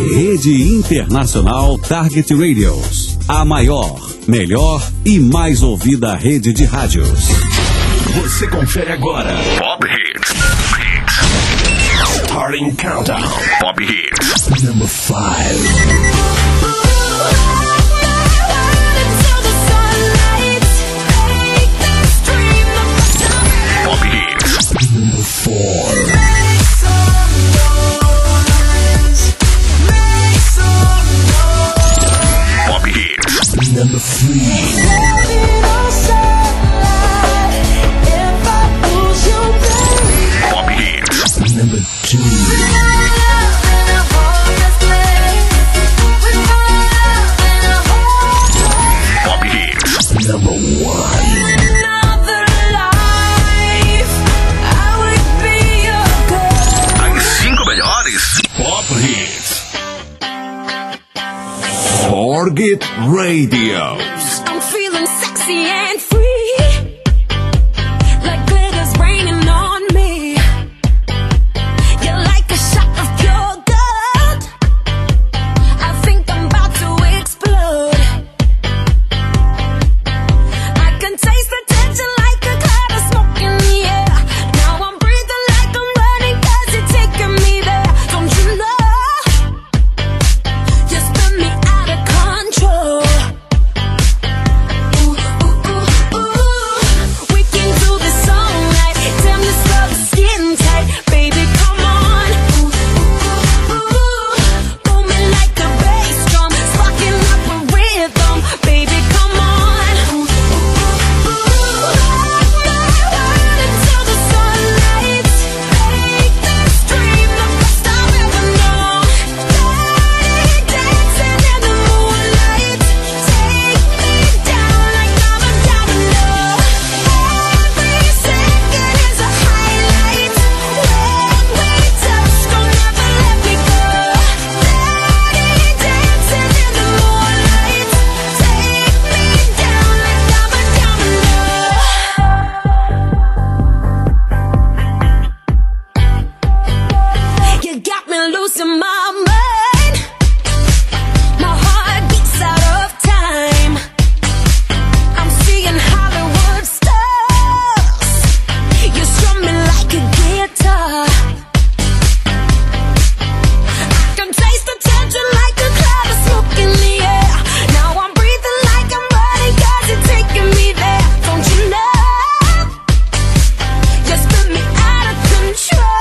Rede Internacional Target Radios. A maior, melhor e mais ouvida rede de rádios. Você confere agora Pop Hits. Starting Countdown. Pop Hits. Number 5. Number 4. Pop Hits. Number 3. Pop Hits. Number 2. Pop Hits. Number 1. Target Radio. I'm feeling sexy and free, like glitter's raining on me. You're like a shot of pure gold. I think I'm about to explode. I can taste the tension like a cloud of smoke in the air. Now I'm breathing like I'm running 'cause you're taking me there. Don't you know? You spin me out of control. Ooh, ooh, ooh, ooh. We can do this all night. Damn, this love is getting tight. Baby, come on. Ooh, ooh, ooh, ooh. Booming like a bass drum, sparking up a rhythm. Baby, come on. Ooh, ooh, ooh, ooh. Until the sunlight. Make this dream the best I've ever known. Dancing in the moonlight. Take me down like I'm a domino. Every second is a highlight. When we touch, don't ever let me go. Dancing in the moonlight. Take me down like I'm a domino. You got me losing my mind. My heart beats out of time. I'm seeing Hollywood stars. You strum me like a guitar. I can taste the tension like a cloud of smoke in the air. Now I'm breathing like I'm running 'cause you're taking me there. Don't you know? You spin me out of control.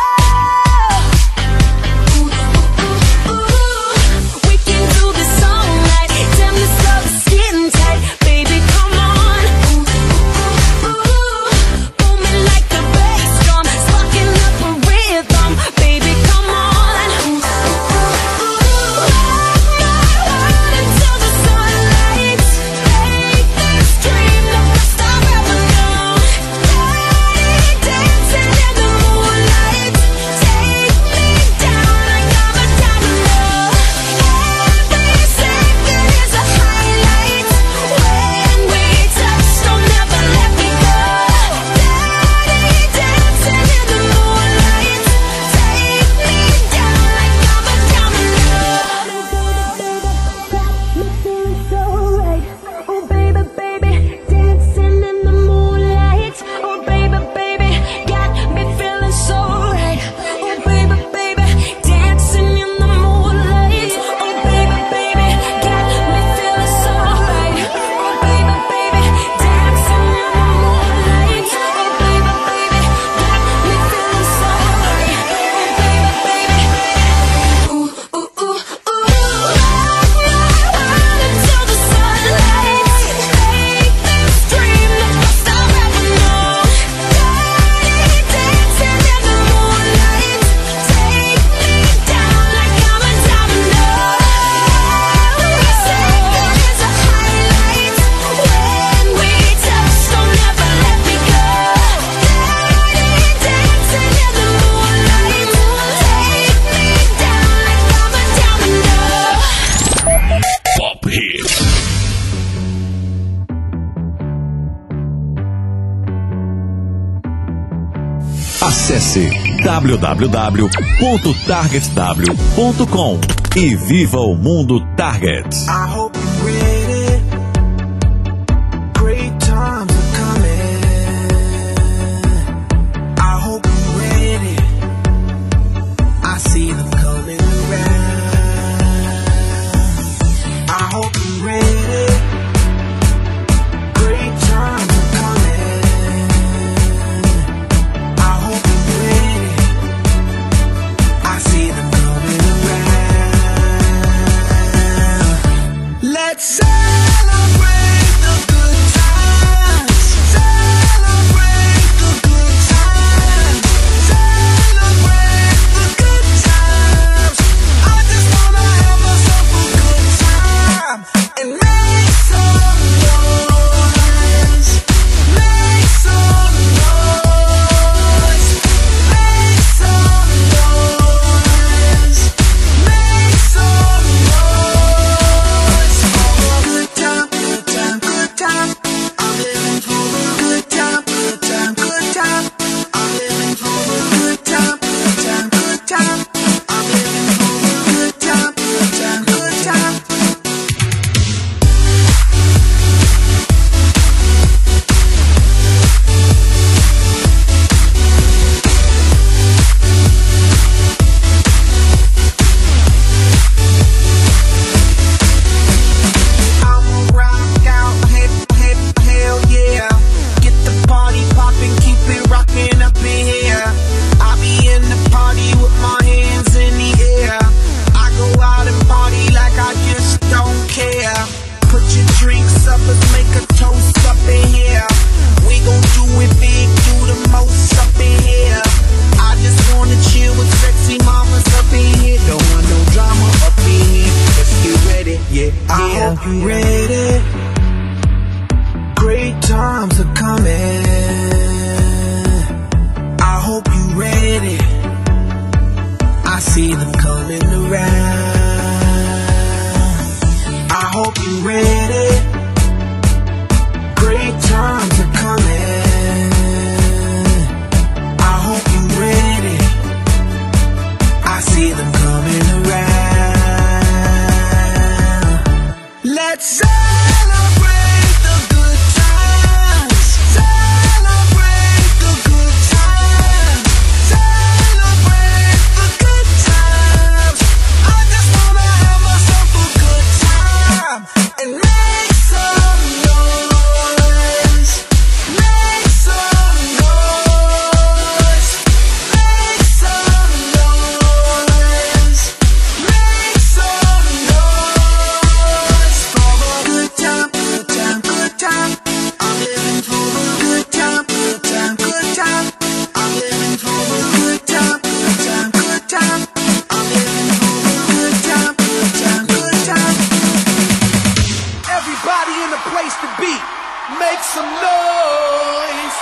Ooh, ooh, ooh, ooh. We can do this all night. Damn, this love is getting tight. Baby, come on. Ooh, ooh, ooh, ooh. Booming like a bass drum, sparking up a rhythm. Baby, come on. Ooh, ooh, ooh, ooh. Until the sunlight. Make this dream the best I've ever known. Dancing in the moonlight. Take me down like I'm a domino. Every second is a highlight. When we touch, don't ever let me go. Dancing in the moonlight. Take me down like I'm a domino. Me feeling so right. Oh baby, baby, dancing in the moonlight. Oh baby, baby, got me feeling so right. Oh baby, baby, dancing in the moonlight. Oh baby, baby, got me feeling so right. Oh baby, baby, dancing in the moonlight. Oh baby, baby, got me feeling so right. Oh baby, baby, ooh, ooh, ooh, ooh. Until the sunlight. Make this dream the best I've ever known. Dancing in the moonlight. Take me down like I'm a domino. Every second is a highlight. When we touch, don't ever let me go. Dancing in the moonlight. Take me down like I'm a domino. Pop Hits. Acesse www.targetw.com e viva o mundo Target. I hope you're ready. Great times are coming. I hope you're ready. I see them coming around. I hope you're ready. Great times are coming. I hope you're ready. I see them coming around. Let's celebrate the good times. Celebrate the good times. Celebrate the good times. I just wanna have myself a good time and make some noise. Make some noise. Make some noise. Make some noise. For a good time, good time, good time. I'm living for a good time, good time, good time. I'm living for a good time, good time, good time. I'm living for a good time, good time, good time. I'ma rock out, hell yeah. Get the party poppin', keep it rockin' up in here. I be in the party with my hands in the air. I go out and party like I just don't care. Put your drinks up, let's make a toast up in here. We gon' do it big, do the most up in here. I just wanna chill with sexy mamas up in here. Don't want no drama up in here. Let's get ready, yeah. I hope you ready. Great times are coming. I hope you ready. I see them coming around. I hope you ready. Great times are coming. I hope you ready. I see them coming around. Let's celebrate the good times. Celebrate the good times. Celebrate the good times. I just wanna have myself a good time and make some noise. Make some noise. Make some noise. Make some noise. For a good time, good time, good time. I'm living for a good time, good time, good time. I'm living for a good time, good time, good time. I'm living for a good time, good time, good time. Everybody in the place to be, make some noise.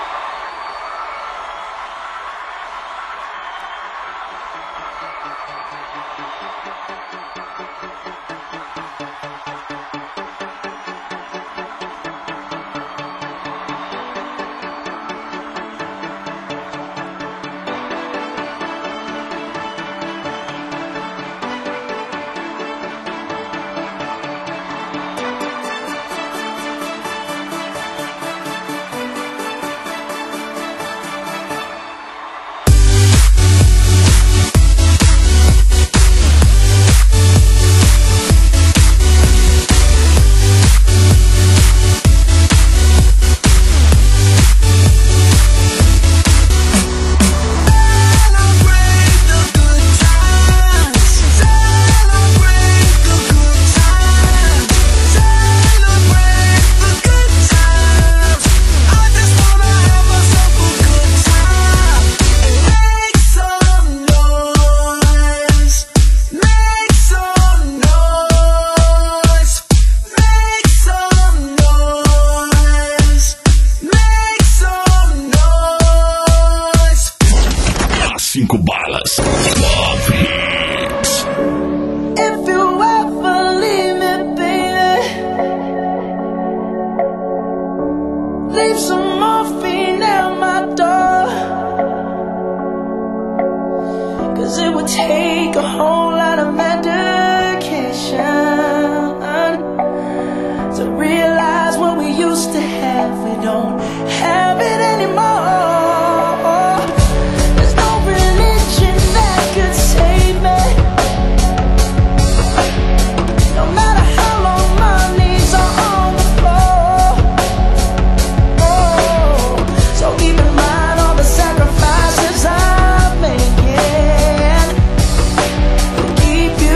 Cinco balas. Top Hits. If you ever leave me, baby, leave some morphine at my door. 'cause it would take a whole lot of medication to realize what we used to have, we don't have it anymore. There's no religion that could save me, no matter how long my knees are on the floor. Oh, so keep in mind all the sacrifices I'm making to keep you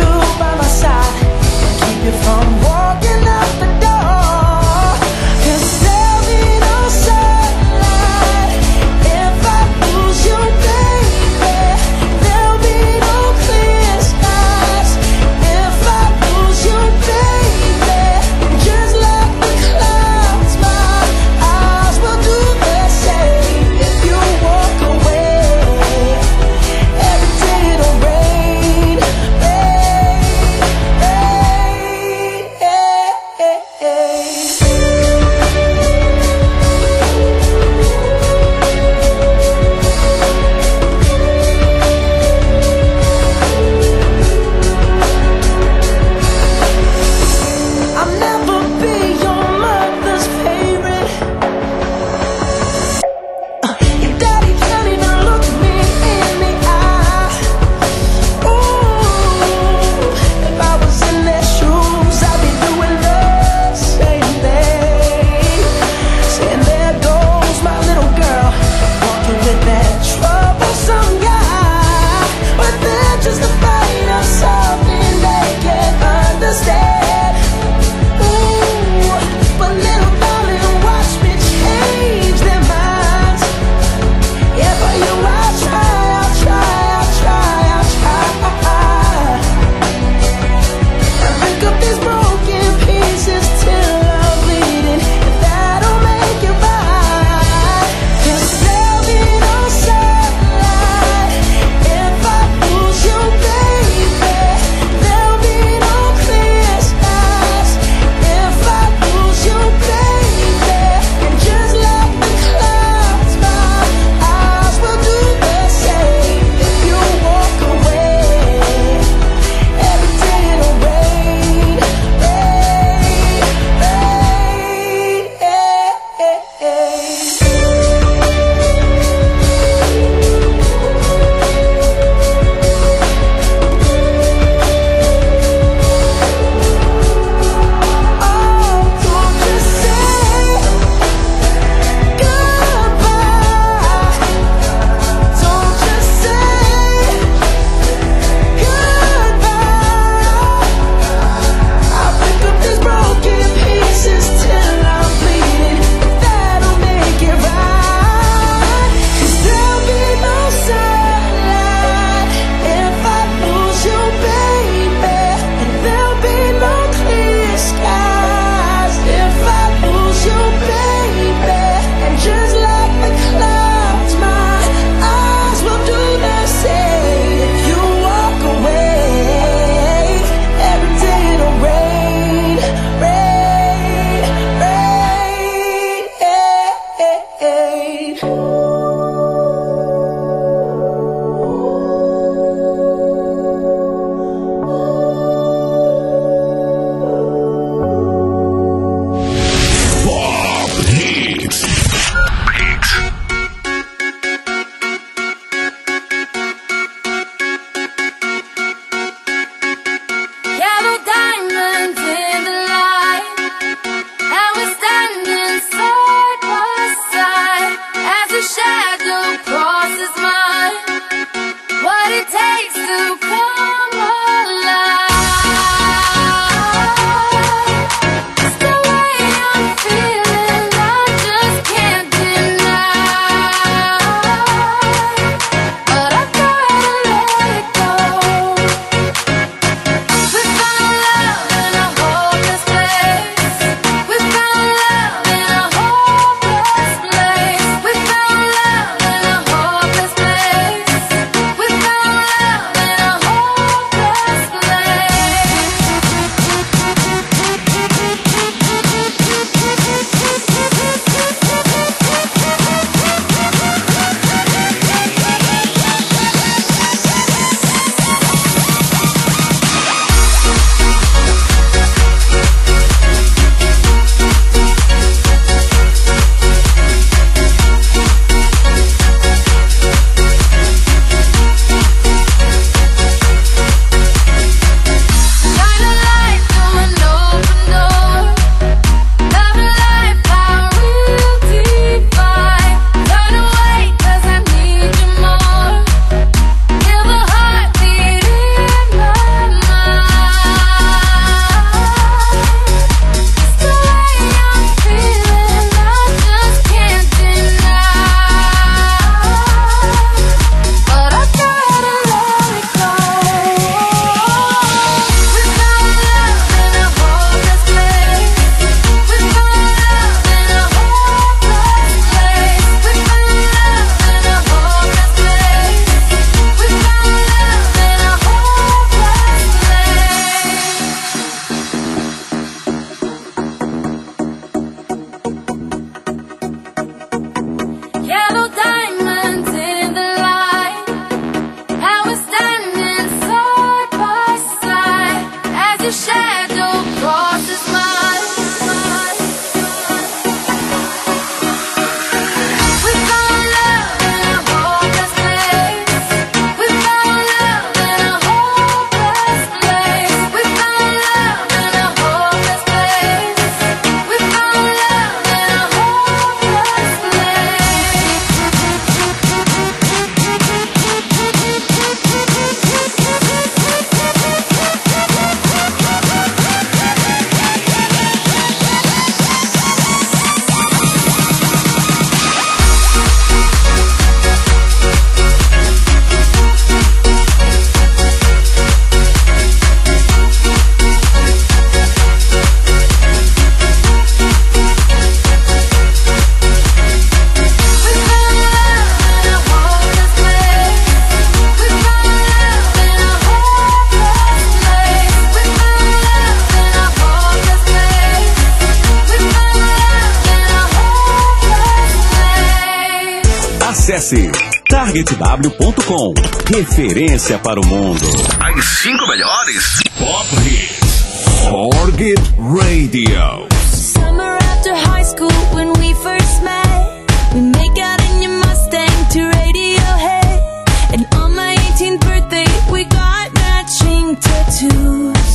Acesse targetw.com. Referência para o mundo. As 5 melhores Pop Hits. Target Radio. Summer after high school when we first met, we make out in your Mustang to Radiohead. And on my 18th birthday we got matching tattoos.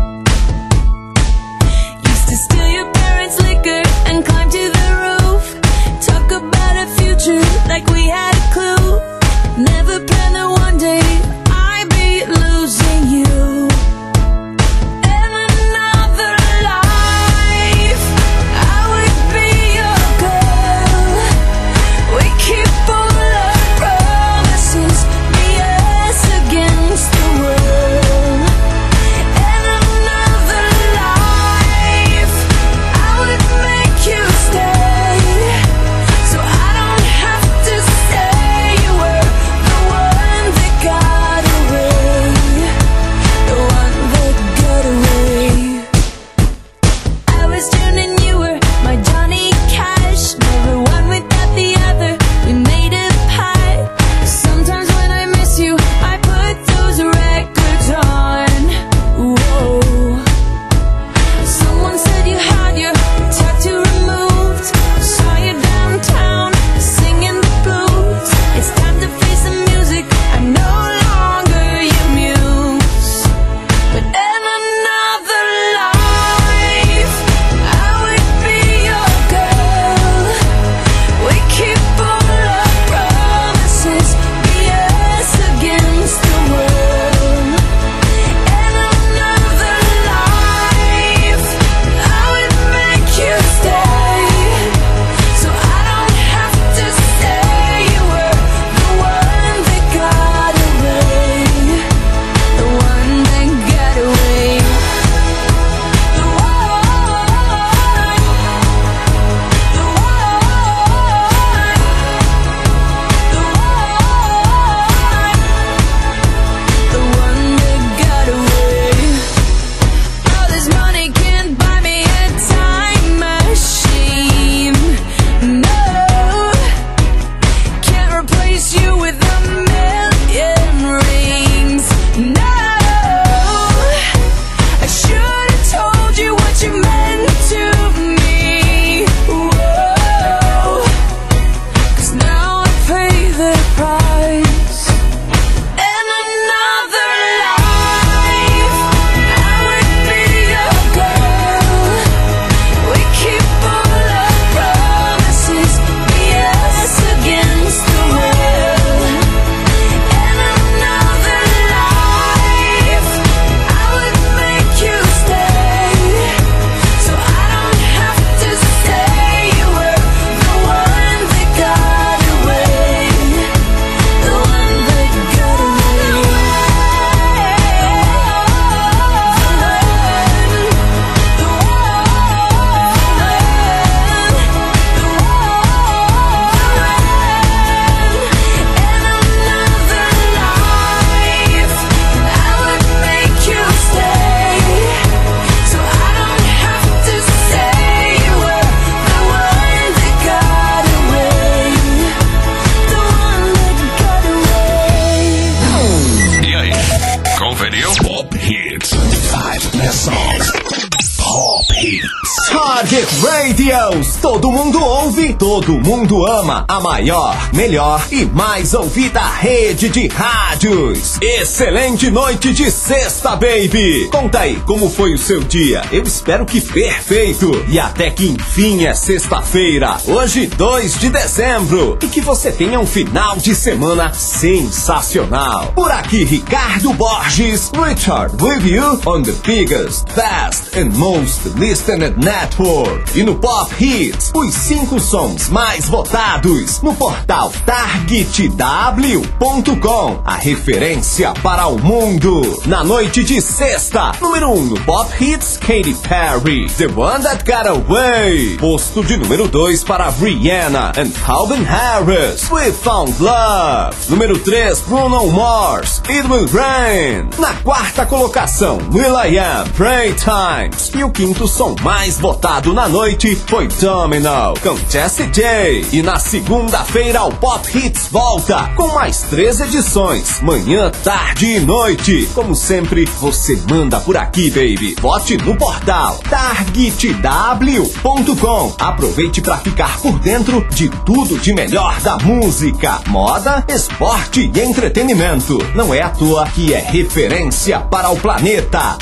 Used to steal your parents' liquor and climb to the roof. Talk about a future like we had a clue. Never planned that one day I'd be losing you. Target Radios. Todo mundo ouve, todo mundo ama. A maior, melhor e mais ouvida rede de rádios. Excelente noite de sexta, baby. Conta aí, como foi o seu dia? Eu espero que perfeito. E até que enfim é sexta-feira. Hoje, 2 de dezembro. E que você tenha um final de semana sensacional. Por aqui, Ricardo Borges. Richard with you on the biggest, best and most listened network. E no Pop Hits, os 5 sons mais votados no portal targetw.com, a referência para o mundo. Na noite de sexta, número 1 no Pop Hits, Katy Perry, The One That Got Away. Posto de número 2 para Rihanna and Calvin Harris, We Found Love. Número 3, Bruno Mars, It Will Rain. Na quarta colocação, Will.i.am, Pray Times. E o quinto som mais votado na da noite foi Domino com Jessie J. E na segunda-feira o Pop Hits volta com mais 3 edições, manhã, tarde e noite. Como sempre, você manda por aqui, baby. Vote no portal targetw.com. Aproveite para ficar por dentro de tudo de melhor da música, moda, esporte e entretenimento. Não é à toa que é referência para o planeta.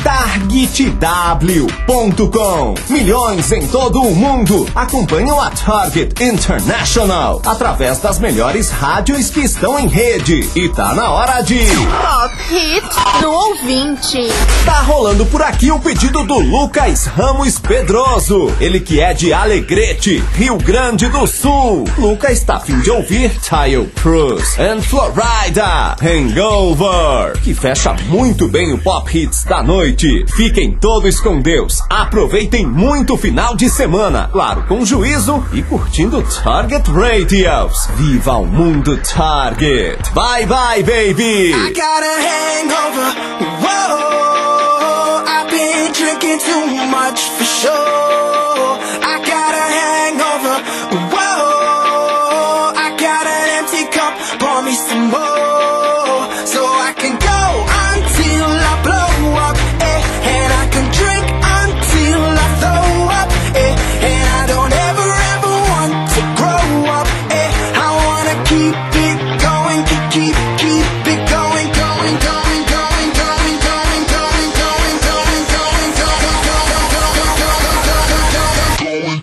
targetw.com. Milhões em todo o mundo acompanham a Target International através das melhores rádios que estão em rede. E tá na hora de Pop Hits do ouvinte. Tá rolando por aqui o pedido do Lucas Ramos Pedroso. Ele que é de Alegrete, Rio Grande do Sul. Lucas tá a fim de ouvir Tile Cruz and Florida Hangover, que fecha muito bem o Pop Hits da noite. Fiquem todos com Deus. Aproveitem muito o final de semana, claro, com juízo e curtindo Target Radios. Viva o mundo Target. Bye bye, baby. I got a hangover. Whoa, I've been drinking too much for sure. I got a hangover. Whoa, I got an empty cup. Pour me some more, so I can go until I blow up. And I can drink until I throw up. And I don't ever want to grow up. I wanna keep it going, keep it going, going, going, going, going, going, going, going, going, going, going.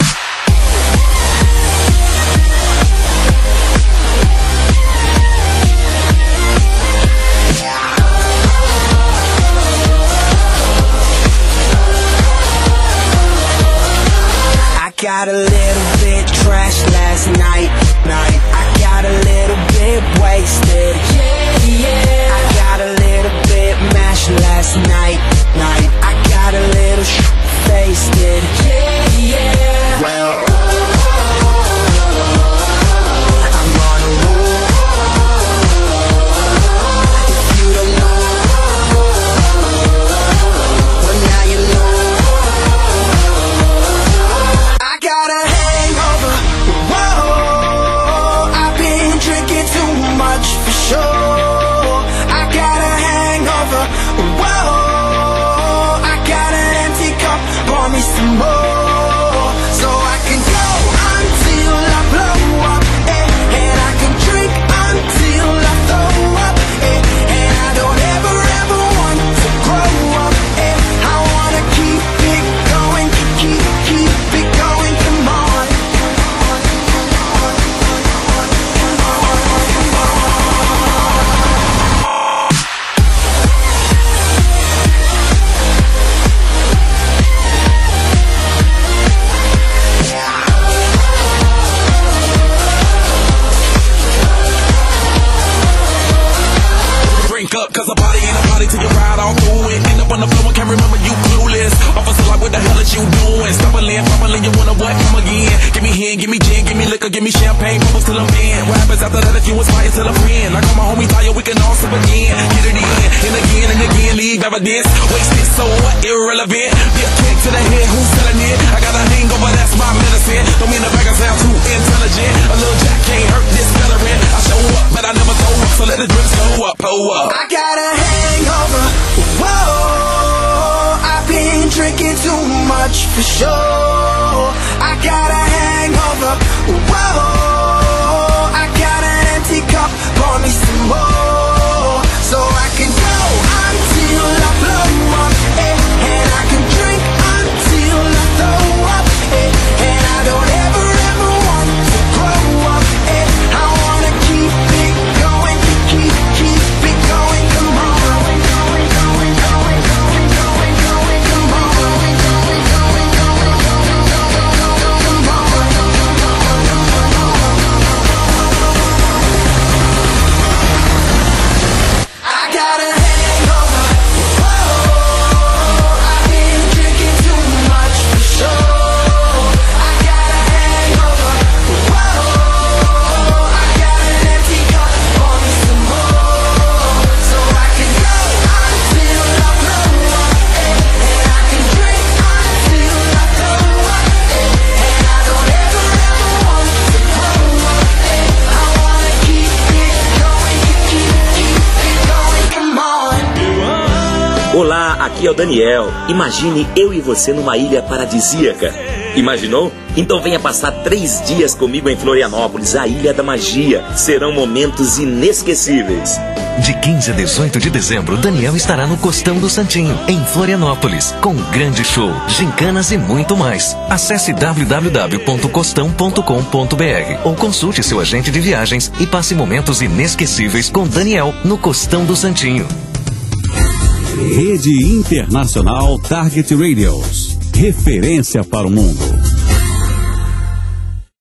I got a little bit trashed last night. I got a little bit wasted. I got a little bit mashed last night. I got a little wasted. Well, I'm on a roll. If you don't know, well now you know. I got a hangover. Whoa, I've been drinking too much for sure. I got a hangover. Whoa, I got an empty cup. Pour me some more, so I can go until I blow up. And I can drink until I throw up. And I don't ever want to grow up. I wanna keep it going, keep it going. Come on. Drink up, cause a body ain't a body till you ride all through it. End up on the floor and can't remember you clueless. Officer like, what the hell is you doing? Stumbling, fumbling, you wanna what? Come again. Give me hen, give me gin, give me liquor, give me champagne, bubbles till I'm in. What happens after that if you inspire till a friend? Like all my homies tired, we can all sip again. Get it in, and again, leave evidence. Wasted, so what? Irrelevant. Be a kick to the head, who's selling it? I got a hangover, that's my medicine. Don't mean the bag I sound too intelligent. A little jack can't hurt this veteran. I show up, but I never throw up, so let the drinks go up, pull up. I got a hangover. Whoa, I've been drinking too much for sure. I got a hangover. Whoa, I got an empty cup. Pour me some more, so I can go until I blow up. And I can drink until I throw up. And I don't ever want to grow up. I wanna keep it going, keep it going. Come on. Come on. Olá, aqui é o Daniel. Imagine eu e você numa ilha paradisíaca. Imaginou? Então venha passar 3 dias comigo em Florianópolis, a Ilha da Magia. Serão momentos inesquecíveis. De 15 a 18 de dezembro, Daniel estará no Costão do Santinho, em Florianópolis, com um grande show, gincanas e muito mais. Acesse www.costão.com.br ou consulte seu agente de viagens e passe momentos inesquecíveis com Daniel no Costão do Santinho. Rede Internacional Target Radios. Referência para o mundo.